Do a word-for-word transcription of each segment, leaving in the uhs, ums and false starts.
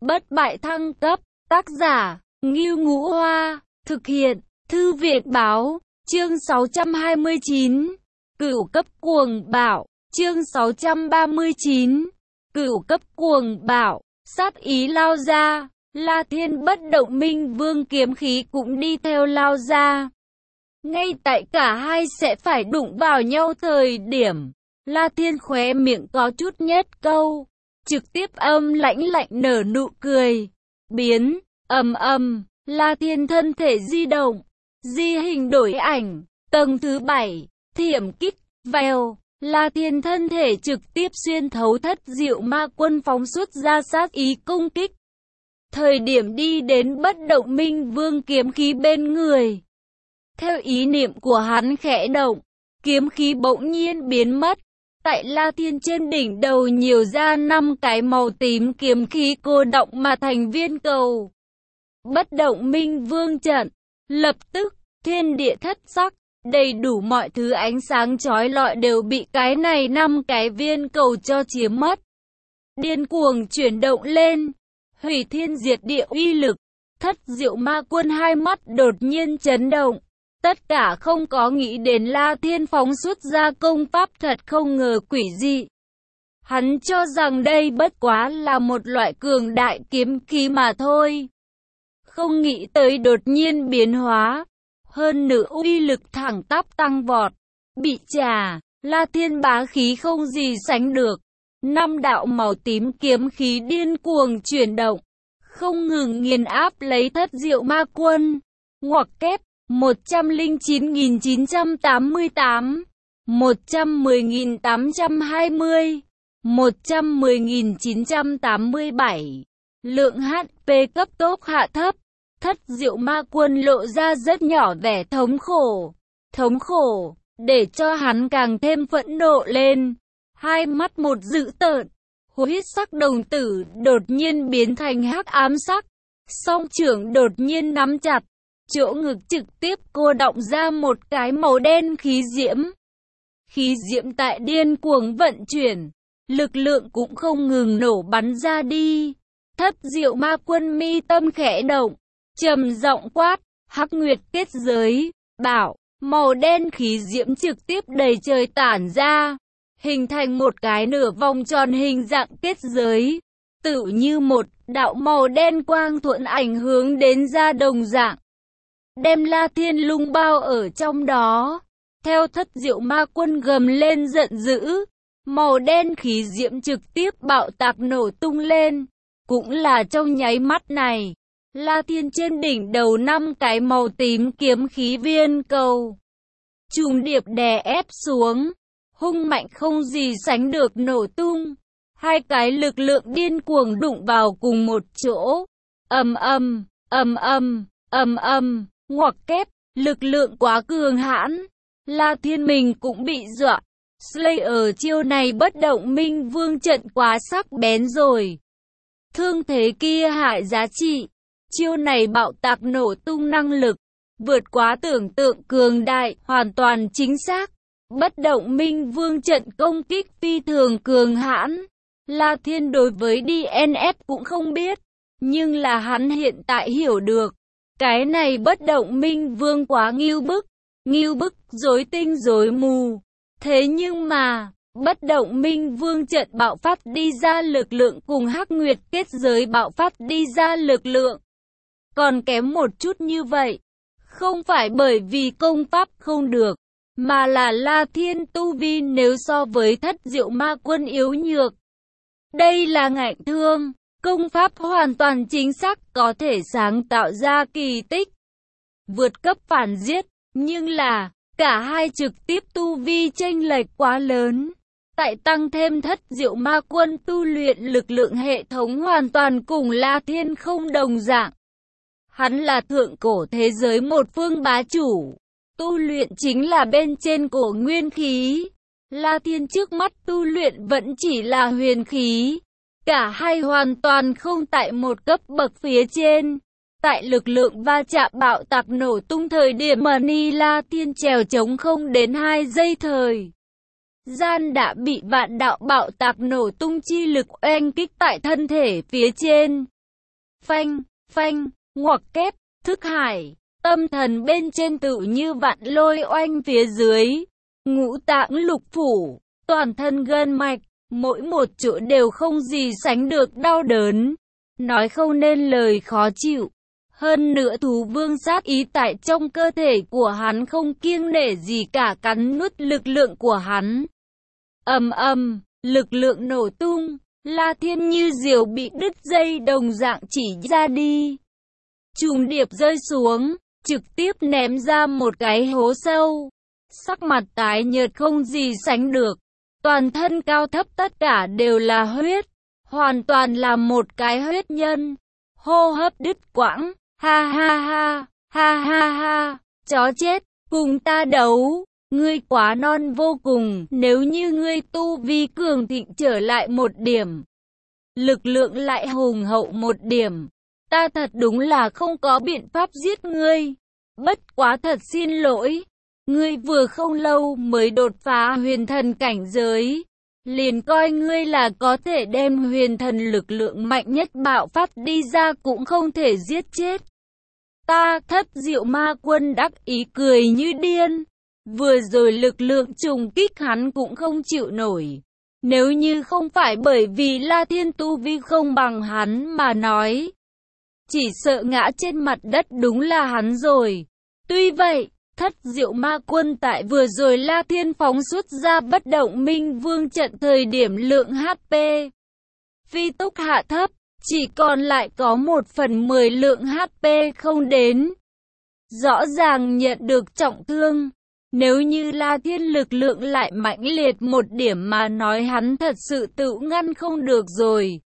Bất bại thăng cấp, tác giả, Ngưu Ngũ Hoa, thực hiện, Thư viện Báo, chương sáu trăm hai mươi chín, Cửu cấp cuồng bạo, chương sáu trăm ba mươi chín, Cửu cấp cuồng bạo, sát ý lao ra, La Thiên bất động minh vương kiếm khí cũng đi theo lao ra. Ngay tại cả hai sẽ phải đụng vào nhau thời điểm, La Thiên khóe miệng có chút nhếch câu, trực tiếp âm lãnh lạnh nở nụ cười. Biến, ầm ầm, La Thiên thân thể di động, di hình đổi ảnh, tầng thứ bảy, thiểm kích, vèo, La Thiên thân thể trực tiếp xuyên thấu thất diệu ma quân phóng xuất ra sát ý công kích. Thời điểm đi đến bất động minh vương kiếm khí bên người, theo ý niệm của hắn khẽ động, kiếm khí bỗng nhiên biến mất. Tại La Thiên trên đỉnh đầu nhiều ra năm cái màu tím kiếm khí cô động mà thành viên cầu. Bất động minh vương trận, lập tức, thiên địa thất sắc, đầy đủ mọi thứ ánh sáng chói lọi đều bị cái này năm cái viên cầu cho chiếm mất. Điên cuồng chuyển động lên, hủy thiên diệt địa uy lực, thất diệu ma quân hai mắt đột nhiên chấn động. Tất cả không có nghĩ đến La Thiên phóng xuất ra công pháp thật không ngờ quỷ dị. Hắn cho rằng đây bất quá là một loại cường đại kiếm khí mà thôi. Không nghĩ tới đột nhiên biến hóa, hơn nữa uy lực thẳng tắp tăng vọt. Bị trà, La Thiên bá khí không gì sánh được. Năm đạo màu tím kiếm khí điên cuồng chuyển động, không ngừng nghiền áp lấy thất diệu ma quân. Ngoặc kép một trăm lẻ chín nghìn chín trăm tám mươi tám, một trăm mười nghìn tám trăm hai mươi, một trăm mười nghìn chín trăm tám mươi bảy. Lượng hát pê cấp tốc hạ thấp, thất diệu ma quân lộ ra rất nhỏ vẻ thống khổ. Thống khổ, để cho hắn càng thêm phẫn nộ lên. Hai mắt một dữ tợn, huyết sắc đồng tử đột nhiên biến thành hắc ám sắc. Song trưởng đột nhiên nắm chặt. Chỗ ngực trực tiếp cô động ra một cái màu đen khí diễm. Khí diễm tại điên cuồng vận chuyển, lực lượng cũng không ngừng nổ bắn ra đi. Thất diệu ma quân mi tâm khẽ động, trầm giọng quát, hắc nguyệt kết giới, bảo, màu đen khí diễm trực tiếp đầy trời tản ra, hình thành một cái nửa vòng tròn hình dạng kết giới, tựu như một đạo màu đen quang thuận ảnh hướng đến ra đồng dạng. Đem La Thiên lung bao ở trong đó. Theo thất diệu ma quân gầm lên giận dữ, màu đen khí diễm trực tiếp bạo tạc nổ tung lên. Cũng là trong nháy mắt này, La Thiên trên đỉnh đầu năm cái màu tím kiếm khí viên cầu trùng điệp đè ép xuống, hung mạnh không gì sánh được nổ tung. Hai cái lực lượng điên cuồng đụng vào cùng một chỗ. Ầm ầm, ầm ầm, ầm ầm. Ngoặc kép, lực lượng quá cường hãn, La Thiên mình cũng bị dọa. Slayer chiêu này bất động minh vương trận quá sắc bén rồi. Thương thế kia hại giá trị, chiêu này bạo tạc nổ tung năng lực, vượt quá tưởng tượng cường đại, hoàn toàn chính xác. Bất động minh vương trận công kích phi thường cường hãn. La Thiên đối với đê en ép cũng không biết, nhưng là hắn hiện tại hiểu được. Cái này bất động minh vương quá ngưu bức, ngưu bức, rối tinh rối mù. Thế nhưng mà, bất động minh vương trận bạo phát đi ra lực lượng cùng hắc nguyệt kết giới bạo phát đi ra lực lượng còn kém một chút như vậy. Không phải bởi vì công pháp không được, mà là La Thiên tu vi nếu so với thất diệu ma quân yếu nhược. Đây là ngạnh thương. Công pháp hoàn toàn chính xác có thể sáng tạo ra kỳ tích, vượt cấp phản giết, nhưng là, cả hai trực tiếp tu vi chênh lệch quá lớn. Tại tăng thêm thất diệu ma quân tu luyện lực lượng hệ thống hoàn toàn cùng La Thiên không đồng dạng. Hắn là thượng cổ thế giới một phương bá chủ, tu luyện chính là bên trên cổ nguyên khí. La Thiên trước mắt tu luyện vẫn chỉ là huyền khí. Cả hai hoàn toàn không tại một cấp bậc phía trên. Tại lực lượng va chạm bạo tạc nổ tung thời điểm mà Ni La Thiên trèo chống không đến hai giây thời gian đã bị vạn đạo bạo tạc nổ tung chi lực oanh kích tại thân thể phía trên. phanh, phanh, ngoặc kép, thức hải, tâm thần bên trên tự như vạn lôi oanh phía dưới, ngũ tạng lục phủ, toàn thân gân mạch, mỗi một chỗ đều không gì sánh được đau đớn, nói không nên lời khó chịu. Hơn nữa thú vương sát ý tại trong cơ thể của hắn không kiêng nể gì cả cắn nuốt lực lượng của hắn. Ầm ầm, lực lượng nổ tung, La Thiên như diều bị đứt dây đồng dạng chỉ ra đi. Trùng điệp rơi xuống, trực tiếp ném ra một cái hố sâu. Sắc mặt tái nhợt không gì sánh được, toàn thân cao thấp tất cả đều là huyết, hoàn toàn là một cái huyết nhân. Hô hấp đứt quãng, ha ha ha, ha ha ha, chó chết, cùng ta đấu. Ngươi quá non vô cùng, nếu như ngươi tu vi cường thịnh trở lại một điểm, lực lượng lại hùng hậu một điểm, ta thật đúng là không có biện pháp giết ngươi. Bất quá thật xin lỗi, ngươi vừa không lâu mới đột phá huyền thần cảnh giới, liền coi ngươi là có thể đem huyền thần lực lượng mạnh nhất bạo phát đi ra cũng không thể giết chết ta. Thất Diệu Ma Quân đắc ý cười như điên. Vừa rồi lực lượng trùng kích hắn cũng không chịu nổi. Nếu như không phải bởi vì La Thiên tu vi không bằng hắn mà nói, chỉ sợ ngã trên mặt đất đúng là hắn rồi. Tuy vậy, Thất Diệu Ma Quân tại vừa rồi La Thiên phóng xuất ra bất động minh vương trận thời điểm lượng hát pê phi tốc hạ thấp, chỉ còn lại có một phần mười lượng hát pê không đến. Rõ ràng nhận được trọng thương. Nếu như La Thiên lực lượng lại mãnh liệt một điểm mà nói hắn thật sự tự ngăn không được rồi.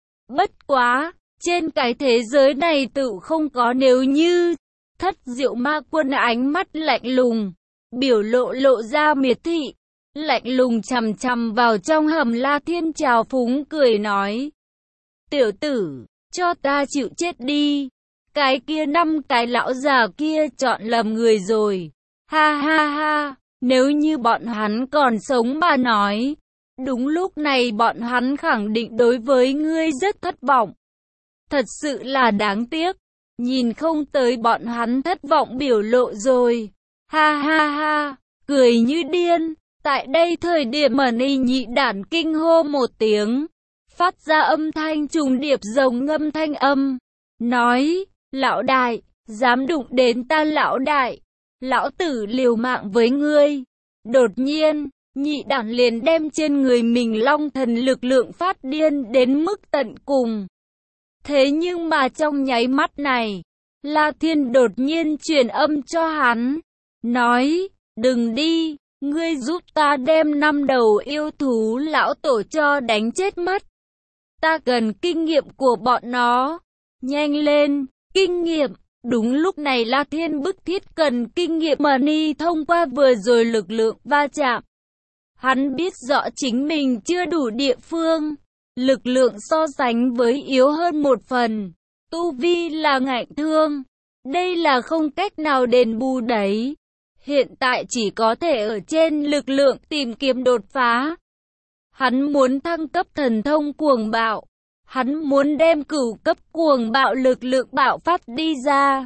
Bất quá, trên cái thế giới này tự không có nếu như. Thất Diệu Ma Quân ánh mắt lạnh lùng, biểu lộ lộ ra miệt thị, lạnh lùng chằm chằm vào trong hầm La Thiên trào phúng cười nói. Tiểu tử, cho ta chịu chết đi. Cái kia năm cái lão già kia chọn lầm người rồi. Ha ha ha, nếu như bọn hắn còn sống mà nói, đúng lúc này bọn hắn khẳng định đối với ngươi rất thất vọng. Thật sự là đáng tiếc, nhìn không tới bọn hắn thất vọng biểu lộ rồi. Ha ha ha, cười như điên. Tại đây thời điểm mà Ni Nhị Đản kinh hô một tiếng, phát ra âm thanh trùng điệp rồng ngâm thanh âm, nói, lão đại, dám đụng đến ta lão đại, lão tử liều mạng với ngươi. Đột nhiên, Nhị Đản liền đem trên người mình long thần lực lượng phát điên đến mức tận cùng. Thế nhưng mà trong nháy mắt này, La Thiên đột nhiên truyền âm cho hắn, nói, đừng đi, ngươi giúp ta đem năm đầu yêu thú lão tổ cho đánh chết mất. Ta cần kinh nghiệm của bọn nó. Nhanh lên, kinh nghiệm. Đúng lúc này La Thiên bức thiết cần kinh nghiệm mà ni thông qua vừa rồi lực lượng va chạm. Hắn biết rõ chính mình chưa đủ địa phương. Lực lượng so sánh với yếu hơn một phần. Tu vi là ngạnh thương. Đây là không cách nào đền bù đấy. Hiện tại chỉ có thể ở trên lực lượng tìm kiếm đột phá. Hắn muốn thăng cấp thần thông cuồng bạo. Hắn muốn đem cửu cấp cuồng bạo lực lượng bạo phát đi ra.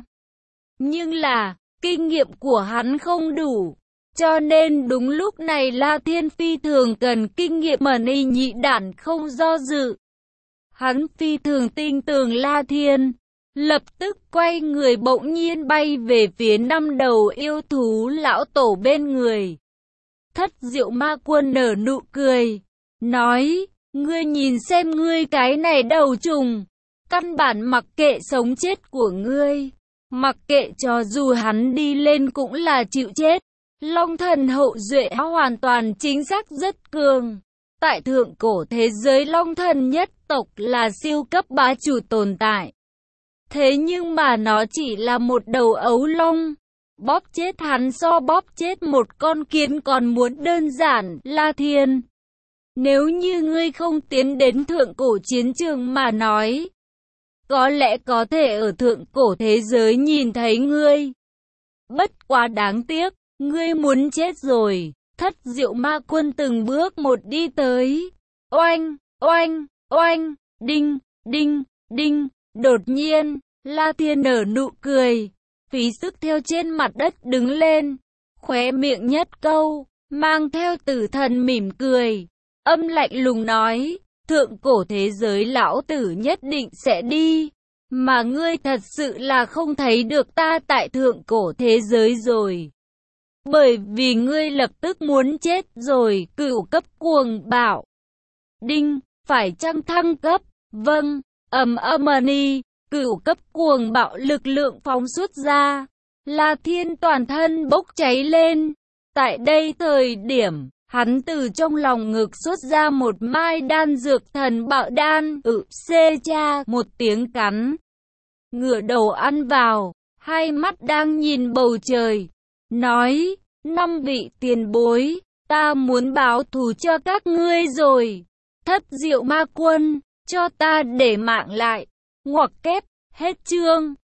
Nhưng là, kinh nghiệm của hắn không đủ. Cho nên đúng lúc này La Thiên phi thường cần kinh nghiệm mà Ni Nhị Đản không do dự. Hắn phi thường tin tưởng La Thiên. Lập tức quay người bỗng nhiên bay về phía năm đầu yêu thú lão tổ bên người. Thất Diệu Ma Quân nở nụ cười. Nói, ngươi nhìn xem ngươi cái này đầu trùng. Căn bản mặc kệ sống chết của ngươi. Mặc kệ cho dù hắn đi lên cũng là chịu chết. Long thần hậu duệ hoàn toàn chính xác rất cường. Tại thượng cổ thế giới long thần nhất tộc là siêu cấp bá chủ tồn tại. Thế nhưng mà nó chỉ là một đầu ấu long. Bóp chết hắn so bóp chết một con kiến còn muốn đơn giản. La Thiên, nếu như ngươi không tiến đến thượng cổ chiến trường mà nói, có lẽ có thể ở thượng cổ thế giới nhìn thấy ngươi. Bất quá đáng tiếc, ngươi muốn chết rồi. Thất Diệu Ma Quân từng bước một đi tới. Oanh, oanh, oanh, đinh, đinh, đinh. Đột nhiên, La Thiên nở nụ cười, phí sức theo trên mặt đất đứng lên, khóe miệng nhất câu, mang theo tử thần mỉm cười, âm lạnh lùng nói, thượng cổ thế giới lão tử nhất định sẽ đi, mà ngươi thật sự là không thấy được ta tại thượng cổ thế giới rồi. Bởi vì ngươi lập tức muốn chết rồi, cửu cấp cuồng bạo. Đinh, phải chăng thăng cấp? Vâng, ầm ầm ni, cửu cấp cuồng bạo lực lượng phóng xuất ra. La Thiên toàn thân bốc cháy lên. Tại đây thời điểm, hắn từ trong lòng ngực xuất ra một mai đan dược thần bạo đan, ừ, xê cha, một tiếng cắn. Ngửa đầu ăn vào, hai mắt đang nhìn bầu trời, nói, năm vị tiền bối, ta muốn báo thù cho các ngươi rồi. Thất diệu ma quân, cho ta để mạng lại. Ngoặc kép, hết chương.